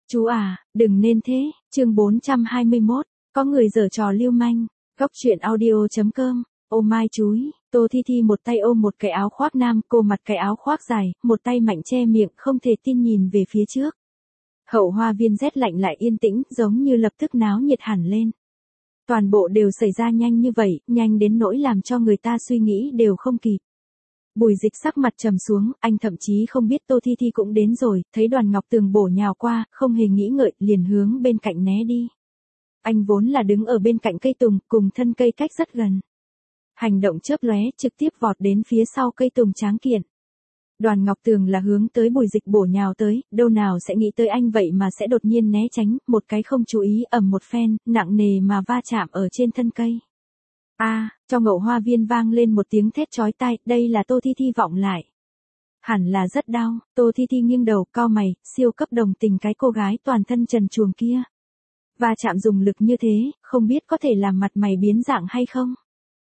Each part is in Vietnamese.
Chú à, đừng nên thế, chương 421, có người giở trò lưu manh, góc truyện audio.com, ô mai chúi, Tô Thi Thi một tay ôm một cái áo khoác nam, cô mặc cái áo khoác dài, một tay mạnh che miệng không thể tin nhìn về phía trước. Hậu hoa viên rét lạnh lại yên tĩnh, giống như lập tức náo nhiệt hẳn lên. Toàn bộ đều xảy ra nhanh như vậy, nhanh đến nỗi làm cho người ta suy nghĩ đều không kịp. Bùi Dịch sắc mặt trầm xuống, anh thậm chí không biết Tô Thi Thi cũng đến rồi, thấy Đoàn Ngọc Tường bổ nhào qua, không hề nghĩ ngợi, liền hướng bên cạnh né đi. Anh vốn là đứng ở bên cạnh cây tùng, cùng thân cây cách rất gần. Hành động chớp lóe, trực tiếp vọt đến phía sau cây tùng tráng kiện. Đoàn Ngọc Tường là hướng tới Bùi Dịch bổ nhào tới, đâu nào sẽ nghĩ tới anh vậy mà sẽ đột nhiên né tránh, một cái không chú ý ầm một phen, nặng nề mà va chạm ở trên thân cây. Trong ngậu hoa viên vang lên một tiếng thét chói tai, đây là Tô Thi Thi vọng lại. Hẳn là rất đau, Tô Thi Thi nghiêng đầu, cau mày, siêu cấp đồng tình cái cô gái toàn thân trần truồng kia. Va chạm dùng lực như thế, không biết có thể làm mặt mày biến dạng hay không?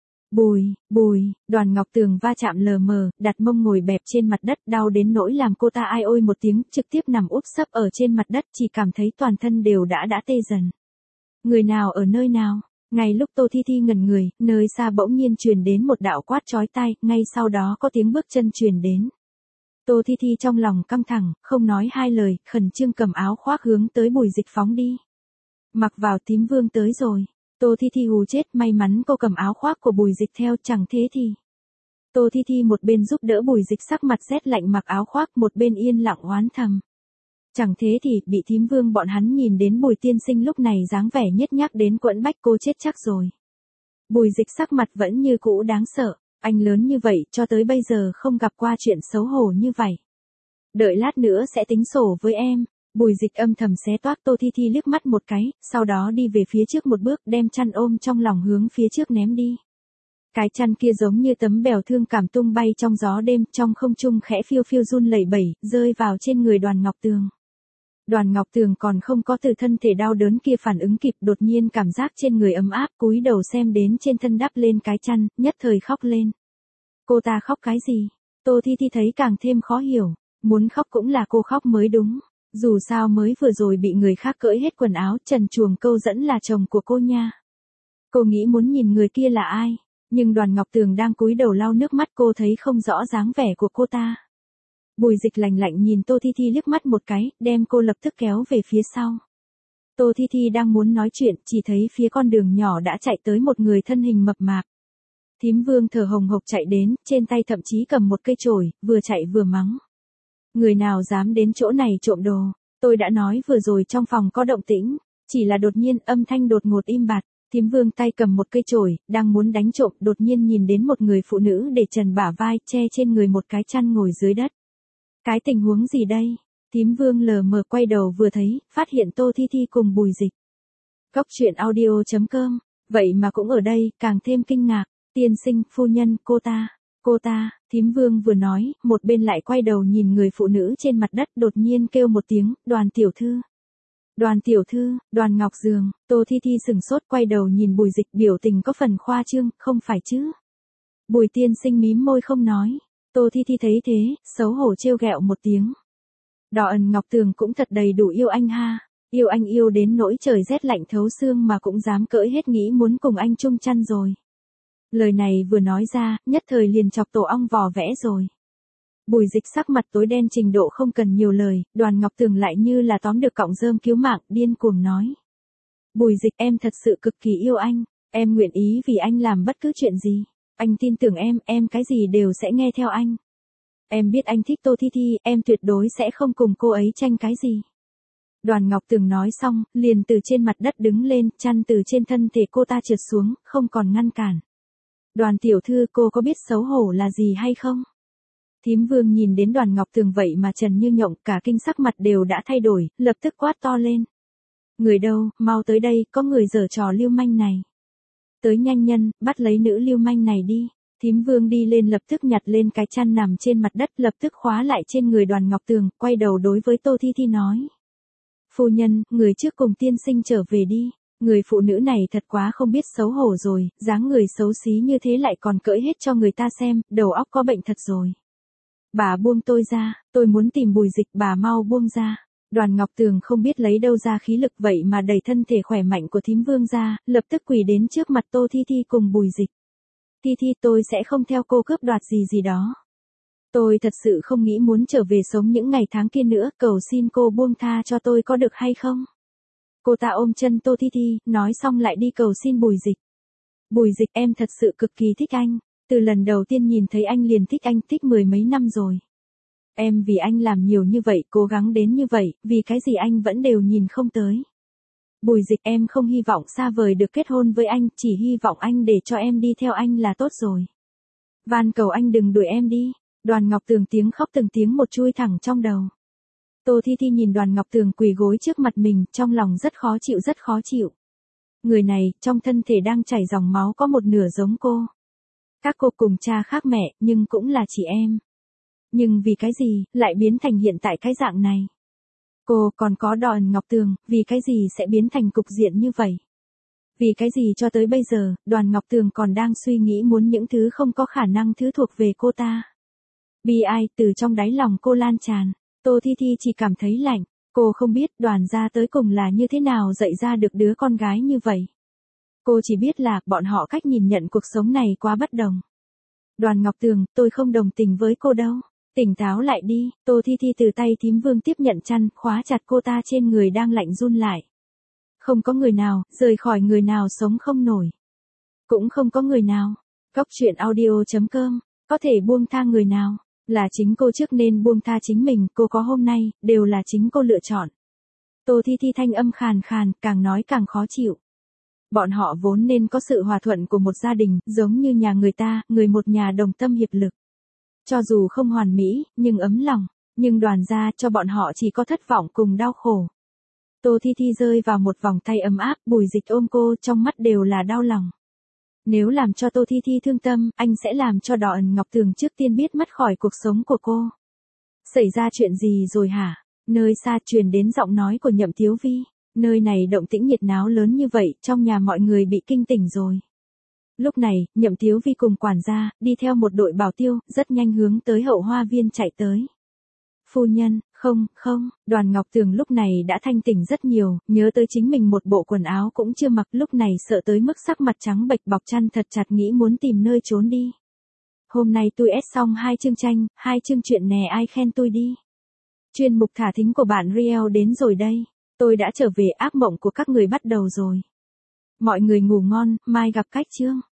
Đoàn Ngọc Tường va chạm lờ mờ, đặt mông ngồi bẹp trên mặt đất, đau đến nỗi làm cô ta ai ôi một tiếng, trực tiếp nằm úp sấp ở trên mặt đất, chỉ cảm thấy toàn thân đều đã tê dần. Người nào ở nơi nào? Ngay lúc Tô Thi Thi ngẩn người, nơi xa bỗng nhiên truyền đến một đạo quát chói tai, ngay sau đó có tiếng bước chân truyền đến. Tô Thi Thi trong lòng căng thẳng, không nói hai lời, khẩn trương cầm áo khoác hướng tới Bùi Dịch phóng đi. Mặc vào, Tím Vương tới rồi. Tô Thi Thi hù chết, may mắn cô cầm áo khoác của Bùi Dịch theo, chẳng thế thì. Tô Thi Thi một bên giúp đỡ Bùi Dịch sắc mặt rét lạnh mặc áo khoác, một bên yên lặng oán thầm. Chẳng thế thì, bị Thím Vương bọn hắn nhìn đến Bùi tiên sinh lúc này dáng vẻ nhếch nhác đến quẫn bách, cô chết chắc rồi. Bùi Dịch sắc mặt vẫn như cũ đáng sợ, anh lớn như vậy, cho tới bây giờ không gặp qua chuyện xấu hổ như vậy. Đợi lát nữa sẽ tính sổ với em. Bùi Dịch âm thầm xé toác Tô Thi Thi liếc mắt một cái, sau đó đi về phía trước một bước, đem chăn ôm trong lòng hướng phía trước ném đi. Cái chăn kia giống như tấm bèo thương cảm tung bay trong gió đêm, trong không trung khẽ phiêu phiêu run lẩy bẩy, rơi vào trên người Đoàn Ngọc Tường. Đoàn Ngọc Tường còn không có từ thân thể đau đớn kia phản ứng kịp, đột nhiên cảm giác trên người ấm áp, cúi đầu xem đến trên thân đắp lên cái chăn, nhất thời khóc lên. Cô ta khóc cái gì? Tô Thi Thi thấy càng thêm khó hiểu, muốn khóc cũng là cô khóc mới đúng. Dù sao mới vừa rồi bị người khác cởi hết quần áo, trần truồng câu dẫn là chồng của cô nha. Cô nghĩ muốn nhìn người kia là ai, nhưng Đoàn Ngọc Tường đang cúi đầu lau nước mắt, cô thấy không rõ dáng vẻ của cô ta. Bùi Dịch lạnh lạnh nhìn Tô Thi Thi liếc mắt một cái, đem cô lập tức kéo về phía sau. Tô Thi Thi đang muốn nói chuyện, chỉ thấy phía con đường nhỏ đã chạy tới một người thân hình mập mạp. Thím Vương thở hồng hộc chạy đến, trên tay thậm chí cầm một cây chổi, vừa chạy vừa mắng. Người nào dám đến chỗ này trộm đồ, tôi đã nói vừa rồi trong phòng có động tĩnh, chỉ là đột nhiên âm thanh đột ngột im bặt. Thím Vương tay cầm một cây chổi, đang muốn đánh trộm, đột nhiên nhìn đến một người phụ nữ để trần bả vai, che trên người một cái chăn ngồi dưới đất. Cái tình huống gì đây? Thím Vương lờ mờ quay đầu vừa thấy, phát hiện Tô Thi Thi cùng Bùi Dịch. Góc truyện audio.com, vậy mà cũng ở đây, càng thêm kinh ngạc. Tiên sinh, phu nhân, cô ta, Thím Vương vừa nói, một bên lại quay đầu nhìn người phụ nữ trên mặt đất, đột nhiên kêu một tiếng, Đoàn tiểu thư. Đoàn tiểu thư, Đoàn Ngọc Dường. Tô Thi Thi sừng sốt quay đầu nhìn Bùi Dịch, biểu tình có phần khoa trương, không phải chứ? Bùi tiên sinh mím môi không nói. Tô Thi Thi thấy thế, xấu hổ trêu ghẹo một tiếng. Đỏ ẩn Ngọc Tường cũng thật đầy đủ yêu anh ha, yêu anh yêu đến nỗi trời rét lạnh thấu xương mà cũng dám cởi hết nghĩ muốn cùng anh chung chăn rồi. Lời này vừa nói ra, nhất thời liền chọc tổ ong vò vẽ rồi. Bùi Dịch sắc mặt tối đen trình độ không cần nhiều lời, Đoàn Ngọc Tường lại như là tóm được cọng rơm cứu mạng, điên cuồng nói. Bùi Dịch, em thật sự cực kỳ yêu anh, em nguyện ý vì anh làm bất cứ chuyện gì. Anh tin tưởng em cái gì đều sẽ nghe theo anh. Em biết anh thích Tô Thi Thi, em tuyệt đối sẽ không cùng cô ấy tranh cái gì. Đoàn Ngọc Tường nói xong, liền từ trên mặt đất đứng lên, chăn từ trên thân thể cô ta trượt xuống, không còn ngăn cản. Đoàn tiểu thư, cô có biết xấu hổ là gì hay không? Thím Vương nhìn đến Đoàn Ngọc Tường vậy mà trần như nhộng, cả kinh sắc mặt đều đã thay đổi, lập tức quát to lên. Người đâu, mau tới đây, có người giở trò lưu manh này. Tới nhanh nhân, bắt lấy nữ lưu manh này đi. Thím Vương đi lên lập tức nhặt lên cái chăn nằm trên mặt đất, lập tức khóa lại trên người Đoàn Ngọc Tường, quay đầu đối với Tô Thi Thi nói. Phu nhân, người trước cùng tiên sinh trở về đi. Người phụ nữ này thật quá không biết xấu hổ rồi, dáng người xấu xí như thế lại còn cởi hết cho người ta xem, đầu óc có bệnh thật rồi. Bà buông tôi ra, tôi muốn tìm Bùi Dịch, bà mau buông ra. Đoàn Ngọc Tường không biết lấy đâu ra khí lực vậy mà đẩy thân thể khỏe mạnh của thím Vương ra, lập tức quỳ đến trước mặt Tô Thi Thi cùng Bùi Dịch. Thi Thi, tôi sẽ không theo cô cướp đoạt gì gì đó. Tôi thật sự không nghĩ muốn trở về sống những ngày tháng kia nữa, cầu xin cô buông tha cho tôi có được hay không? Cô ta ôm chân Tô Thi Thi, nói xong lại đi cầu xin Bùi Dịch. Bùi Dịch, em thật sự cực kỳ thích anh. Từ lần đầu tiên nhìn thấy anh liền thích anh, thích mười mấy năm rồi. Em vì anh làm nhiều như vậy, cố gắng đến như vậy, vì cái gì anh vẫn đều nhìn không tới. Bùi Dịch, em không hy vọng xa vời được kết hôn với anh, chỉ hy vọng anh để cho em đi theo anh là tốt rồi. Van cầu anh đừng đuổi em đi. Đoàn Ngọc Tường tiếng khóc từng tiếng một chui thẳng trong đầu. Tô Thi Thi nhìn Đoàn Ngọc Tường quỳ gối trước mặt mình, trong lòng rất khó chịu rất khó chịu. Người này, trong thân thể đang chảy dòng máu có một nửa giống cô. Các cô cùng cha khác mẹ, nhưng cũng là chị em. Nhưng vì cái gì, lại biến thành hiện tại cái dạng này? Cô còn có Đoàn Ngọc Tường, vì cái gì sẽ biến thành cục diện như vậy? Vì cái gì cho tới bây giờ, Đoàn Ngọc Tường còn đang suy nghĩ muốn những thứ không có khả năng thứ thuộc về cô ta? Bi ai từ trong đáy lòng cô lan tràn. Tô Thi Thi chỉ cảm thấy lạnh. Cô không biết Đoàn gia tới cùng là như thế nào dạy ra được đứa con gái như vậy. Cô chỉ biết là bọn họ cách nhìn nhận cuộc sống này quá bất đồng. Đoàn Ngọc Tường, tôi không đồng tình với cô đâu. Tỉnh táo lại đi. Tô Thi Thi từ tay thím Vương tiếp nhận chăn, khóa chặt cô ta trên người đang lạnh run lại. Không có người nào, rời khỏi người nào sống không nổi. Cũng không có người nào. Góc truyện audio.com, có thể buông tha người nào. Là chính cô trước nên buông tha chính mình, cô có hôm nay, đều là chính cô lựa chọn. Tô Thi Thi thanh âm khàn khàn, càng nói càng khó chịu. Bọn họ vốn nên có sự hòa thuận của một gia đình, giống như nhà người ta, người một nhà đồng tâm hiệp lực. Cho dù không hoàn mỹ, nhưng ấm lòng, nhưng Đoàn gia cho bọn họ chỉ có thất vọng cùng đau khổ. Tô Thi Thi rơi vào một vòng tay ấm áp, Bùi Dịch ôm cô, trong mắt đều là đau lòng. Nếu làm cho Tô Thi Thi thương tâm, anh sẽ làm cho Đoàn Ngọc Tường trước tiên biết mất khỏi cuộc sống của cô. Xảy ra chuyện gì rồi hả? Nơi xa truyền đến giọng nói của Nhậm Tiếu Vi. Nơi này động tĩnh nhiệt náo lớn như vậy, trong nhà mọi người bị kinh tỉnh rồi. Lúc này, Nhậm Tiếu Vi cùng quản gia, đi theo một đội bảo tiêu, rất nhanh hướng tới hậu hoa viên chạy tới. Phu nhân, không, Đoàn Ngọc Tường lúc này đã thanh tỉnh rất nhiều, nhớ tới chính mình một bộ quần áo cũng chưa mặc, lúc này sợ tới mức sắc mặt trắng bệch bọc chăn thật chặt nghĩ muốn tìm nơi trốn đi. Hôm nay tôi ép xong 2 chương tranh, 2 chương chuyện nè ai khen tôi đi. Chuyên mục thả thính của bạn Riel đến rồi đây. Tôi đã trở về, ác mộng của các người bắt đầu rồi. Mọi người ngủ ngon, mai gặp cách chương.